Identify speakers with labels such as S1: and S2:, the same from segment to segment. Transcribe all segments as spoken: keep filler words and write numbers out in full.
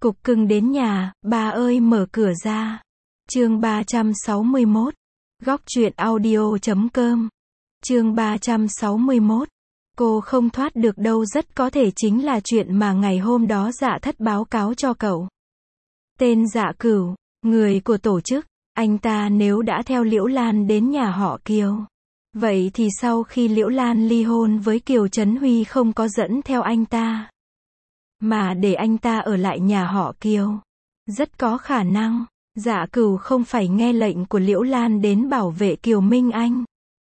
S1: Cục cưng đến nhà, bà ơi mở cửa ra. Chương ba trăm sáu mươi mốt. Góc truyện audio chấm com. Chương ba trăm sáu mươi mốt. Cô không thoát được đâu, rất có thể chính là chuyện mà ngày hôm đó Dạ Thất báo cáo cho cậu. Tên Dạ Cửu, người của tổ chức, anh ta nếu đã theo Liễu Lan đến nhà họ Kiều, vậy thì sau khi Liễu Lan ly hôn với Kiều Trấn Huy không có dẫn theo anh ta, mà để anh ta ở lại nhà họ Kiều. Rất có khả năng, Dạ Cửu không phải nghe lệnh của Liễu Lan đến bảo vệ Kiều Minh Anh.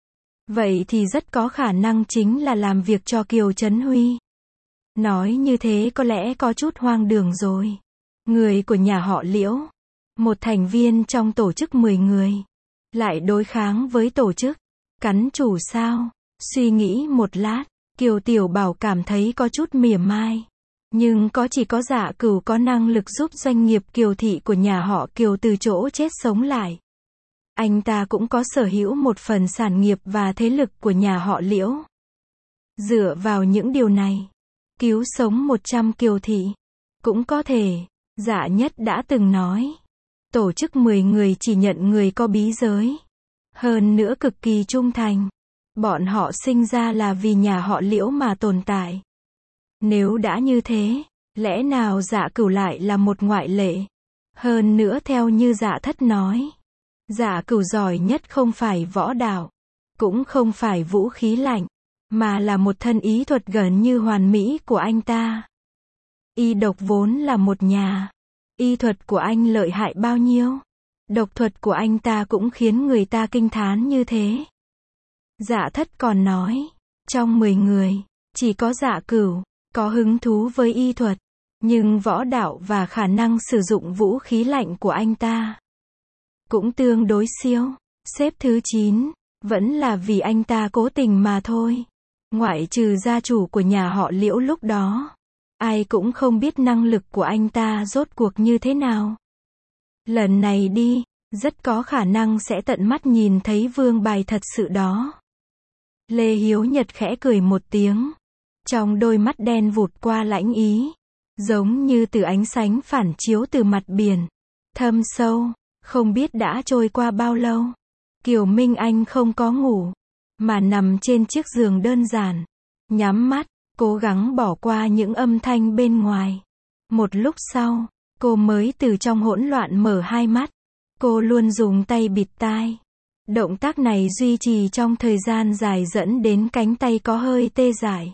S1: Vậy thì rất có khả năng chính là làm việc cho Kiều Trấn Huy. Nói như thế có lẽ có chút hoang đường rồi. Người của nhà họ Liễu, một thành viên trong tổ chức mười người, lại đối kháng với tổ chức cắn chủ sao? Suy nghĩ một lát, Kiều Tiểu Bảo cảm thấy có chút mỉa mai. Nhưng có chỉ có Dạ Cửu có năng lực giúp doanh nghiệp Kiều Thị của nhà họ Kiều từ chỗ chết sống lại. Anh ta cũng có sở hữu một phần sản nghiệp và thế lực của nhà họ Liễu. Dựa vào những điều này, cứu sống một trăm Kiều Thị, cũng có thể. Dạ Nhất đã từng nói, tổ chức mười người chỉ nhận người có bí giới. Hơn nữa cực kỳ trung thành. Bọn họ sinh ra là vì nhà họ Liễu mà tồn tại. Nếu đã như thế, lẽ nào Dạ Cửu lại là một ngoại lệ? Hơn nữa theo như Dạ Thất nói, Dạ Cửu giỏi nhất không phải võ đạo, cũng không phải vũ khí lạnh, mà là một thân ý thuật gần như hoàn mỹ của anh ta. Y độc vốn là một nhà. Y thuật của anh lợi hại bao nhiêu? Độc thuật của anh ta cũng khiến người ta kinh thán như thế. Dạ Thất còn nói, trong mười người, chỉ có Dạ Cửu có hứng thú với y thuật, nhưng võ đạo và khả năng sử dụng vũ khí lạnh của anh ta cũng tương đối siêu. Xếp thứ chín, vẫn là vì anh ta cố tình mà thôi. Ngoại trừ gia chủ của nhà họ Liễu lúc đó, ai cũng không biết năng lực của anh ta rốt cuộc như thế nào. Lần này đi, rất có khả năng sẽ tận mắt nhìn thấy vương bài thật sự đó. Lê Hiếu Nhật khẽ cười một tiếng. Trong đôi mắt đen vụt qua lãnh ý, giống như từ ánh sáng phản chiếu từ mặt biển. Thâm sâu, không biết đã trôi qua bao lâu. Kiều Minh Anh không có ngủ, mà nằm trên chiếc giường đơn giản. Nhắm mắt, cố gắng bỏ qua những âm thanh bên ngoài. Một lúc sau, cô mới từ trong hỗn loạn mở hai mắt. Cô luôn dùng tay bịt tai. Động tác này duy trì trong thời gian dài dẫn đến cánh tay có hơi tê dại.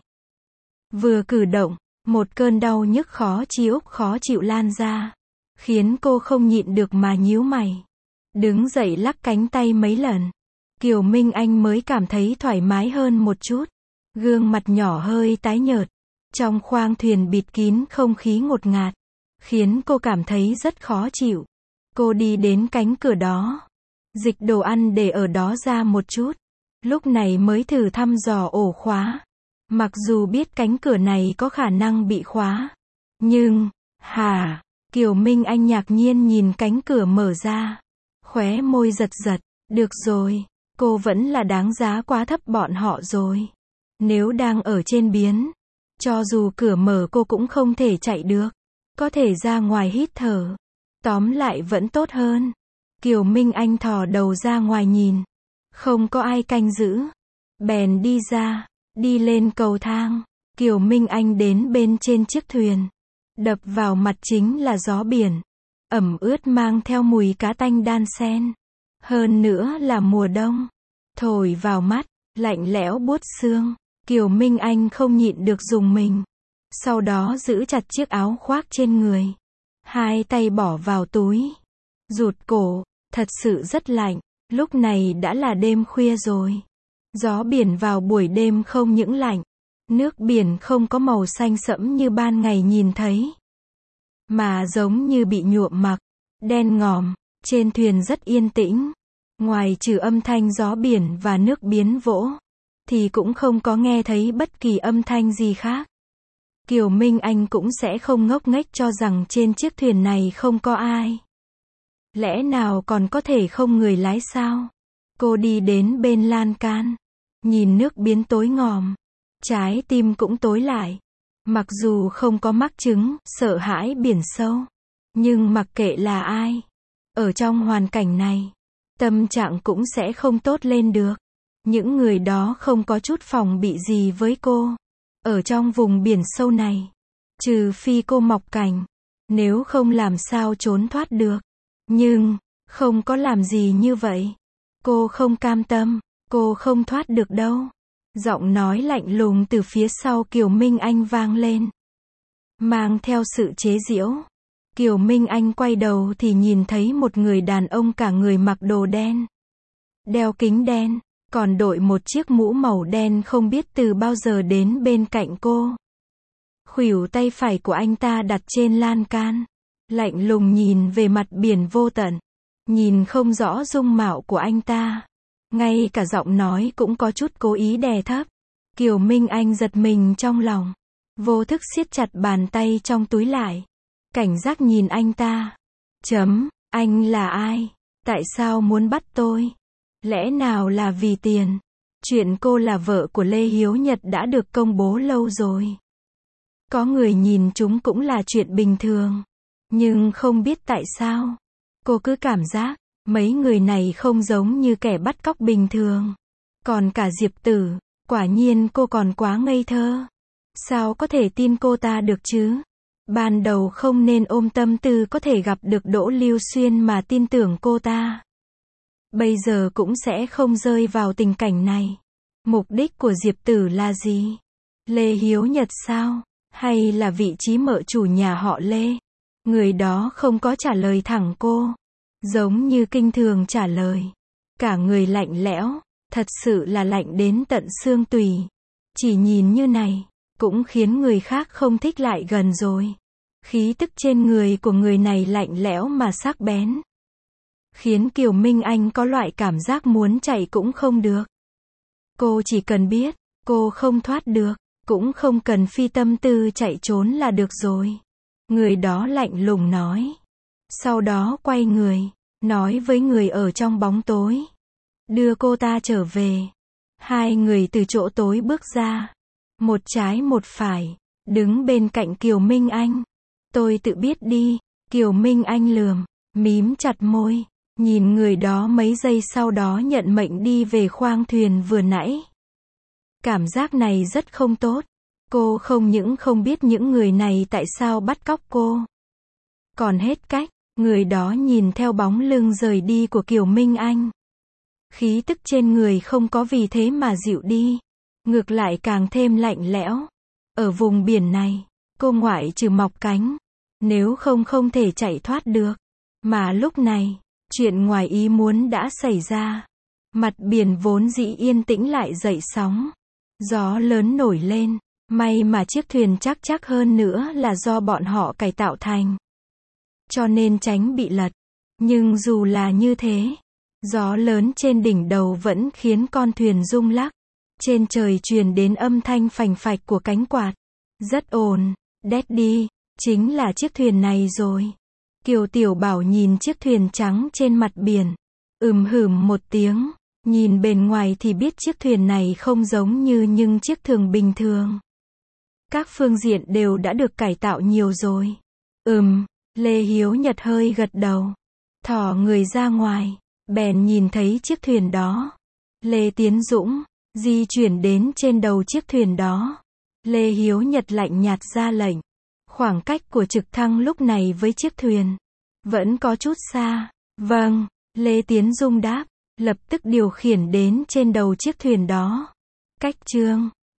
S1: Vừa cử động, một cơn đau nhức khó chịu khó chịu lan ra, khiến cô không nhịn được mà nhíu mày. Đứng dậy lắc cánh tay mấy lần, Kiều Minh Anh mới cảm thấy thoải mái hơn một chút. Gương mặt nhỏ hơi tái nhợt, trong khoang thuyền bịt kín không khí ngột ngạt, khiến cô cảm thấy rất khó chịu. Cô đi đến cánh cửa đó, dịch đồ ăn để ở đó ra một chút, lúc này mới thử thăm dò ổ khóa. Mặc dù biết cánh cửa này có khả năng bị khóa, nhưng, hả, Kiều Minh Anh ngạc nhiên nhìn cánh cửa mở ra, khóe môi giật giật. Được rồi, cô vẫn là đáng giá quá thấp bọn họ rồi. Nếu đang ở trên biến, cho dù cửa mở cô cũng không thể chạy được, có thể ra ngoài hít thở. Tóm lại vẫn tốt hơn. Kiều Minh Anh thò đầu ra ngoài nhìn, không có ai canh giữ, bèn đi ra. Đi lên cầu thang, Kiều Minh Anh đến bên trên chiếc thuyền. Đập vào mặt chính là gió biển, ẩm ướt mang theo mùi cá tanh đan xen. Hơn nữa là mùa đông, thổi vào mắt, lạnh lẽo buốt xương. Kiều Minh Anh không nhịn được rùng mình. Sau đó giữ chặt chiếc áo khoác trên người. Hai tay bỏ vào túi, rụt cổ, thật sự rất lạnh. Lúc này đã là đêm khuya rồi. Gió biển vào buổi đêm không những lạnh, nước biển không có màu xanh sẫm như ban ngày nhìn thấy, mà giống như bị nhuộm mặc, đen ngòm. Trên thuyền rất yên tĩnh, ngoài trừ âm thanh gió biển và nước biến vỗ, thì cũng không có nghe thấy bất kỳ âm thanh gì khác. Kiều Minh Anh cũng sẽ không ngốc nghếch cho rằng trên chiếc thuyền này không có ai. Lẽ nào còn có thể không người lái sao? Cô đi đến bên lan can, nhìn nước biến tối ngòm, trái tim cũng tối lại. Mặc dù không có mắc chứng sợ hãi biển sâu, nhưng mặc kệ là ai, ở trong hoàn cảnh này, tâm trạng cũng sẽ không tốt lên được. Những người đó không có chút phòng bị gì với cô. Ở trong vùng biển sâu này, trừ phi cô mọc cành, nếu không làm sao trốn thoát được. Nhưng, không có làm gì như vậy. Cô không cam tâm, cô không thoát được đâu. Giọng nói lạnh lùng từ phía sau Kiều Minh Anh vang lên, mang theo sự chế giễu. Kiều Minh Anh quay đầu thì nhìn thấy một người đàn ông cả người mặc đồ đen, đeo kính đen, còn đội một chiếc mũ màu đen không biết từ bao giờ đến bên cạnh cô. Khuỷu tay phải của anh ta đặt trên lan can, lạnh lùng nhìn về mặt biển vô tận, nhìn không rõ dung mạo của anh ta. Ngay cả giọng nói cũng có chút cố ý đè thấp. Kiều Minh Anh giật mình trong lòng, vô thức siết chặt bàn tay trong túi lại, cảnh giác nhìn anh ta. Chấm, anh là ai? Tại sao muốn bắt tôi? Lẽ nào là vì tiền? Chuyện cô là vợ của Lê Hiếu Nhật đã được công bố lâu rồi. Có người nhìn chúng cũng là chuyện bình thường. Nhưng không biết tại sao, cô cứ cảm giác, mấy người này không giống như kẻ bắt cóc bình thường. Còn cả Diệp Tử, quả nhiên cô còn quá ngây thơ. Sao có thể tin cô ta được chứ? Ban đầu không nên ôm tâm tư có thể gặp được Đỗ Lưu Xuyên mà tin tưởng cô ta. Bây giờ cũng sẽ không rơi vào tình cảnh này. Mục đích của Diệp Tử là gì? Lê Hiếu Nhật sao? Hay là vị trí mợ chủ nhà họ Lê? Người đó không có trả lời thẳng cô, giống như kinh thường trả lời. Cả người lạnh lẽo, thật sự là lạnh đến tận xương tủy. Chỉ nhìn như này, cũng khiến người khác không thích lại gần rồi. Khí tức trên người của người này lạnh lẽo mà sắc bén, khiến Kiều Minh Anh có loại cảm giác muốn chạy cũng không được. Cô chỉ cần biết, cô không thoát được, cũng không cần phi tâm tư chạy trốn là được rồi. Người đó lạnh lùng nói. Sau đó quay người, nói với người ở trong bóng tối, đưa cô ta trở về. Hai người từ chỗ tối bước ra, một trái một phải, đứng bên cạnh Kiều Minh Anh. Tôi tự biết đi. Kiều Minh Anh lườm, mím chặt môi, nhìn người đó mấy giây sau đó nhận mệnh đi về khoang thuyền vừa nãy. Cảm giác này rất không tốt. Cô không những không biết những người này tại sao bắt cóc cô, còn hết cách. Người đó nhìn theo bóng lưng rời đi của Kiều Minh Anh, khí tức trên người không có vì thế mà dịu đi, ngược lại càng thêm lạnh lẽo. Ở vùng biển này, cô ngoại trừ mọc cánh, nếu không không thể chạy thoát được. Mà lúc này, chuyện ngoài ý muốn đã xảy ra. Mặt biển vốn dĩ yên tĩnh lại dậy sóng, gió lớn nổi lên. May mà chiếc thuyền chắc chắc hơn nữa là do bọn họ cải tạo thành, cho nên tránh bị lật. Nhưng dù là như thế, gió lớn trên đỉnh đầu vẫn khiến con thuyền rung lắc. Trên trời truyền đến âm thanh phành phạch của cánh quạt, rất ồn. Daddy, chính là chiếc thuyền này rồi. Kiều Tiểu Bảo nhìn chiếc thuyền trắng trên mặt biển, ừm hửm một tiếng. Nhìn bề ngoài thì biết chiếc thuyền này không giống như những chiếc thuyền bình thường. Các phương diện đều đã được cải tạo nhiều rồi. Ừm, Lê Hiếu Nhật hơi gật đầu, thò người ra ngoài, bèn nhìn thấy chiếc thuyền đó. Lê Tiến Dũng, di chuyển đến trên đầu chiếc thuyền đó. Lê Hiếu Nhật lạnh nhạt ra lệnh. Khoảng cách của trực thăng lúc này với chiếc thuyền vẫn có chút xa. Vâng, Lê Tiến Dung đáp, lập tức điều khiển đến trên đầu chiếc thuyền đó. Cách chương